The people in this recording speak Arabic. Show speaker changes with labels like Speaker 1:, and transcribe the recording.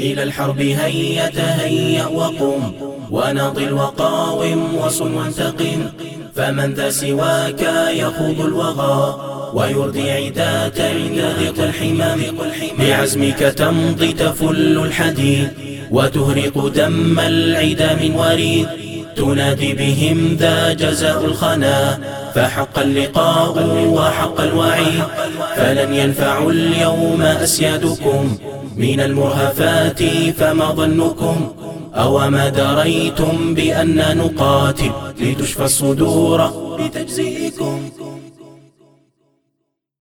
Speaker 1: إلى الحرب هيا تهيأ وقم، ونضل وقاوم وصن وانتقم. فمن ذا سواك يخوض الوغى، ويردي عداة يذيق الحمام. بعزمك تمضي تفل الحديد، وتهرق دم العدا من وريد. تنادي بهم ذا جزاء الخنا، فحق اللقاء وحق الوعيد. فلن ينفع اليوم أسيادكم من المرهفات، فما ظنكم؟ أو ما دريتم بأن نقاتل لتشفى الصدور بتجزيئكم؟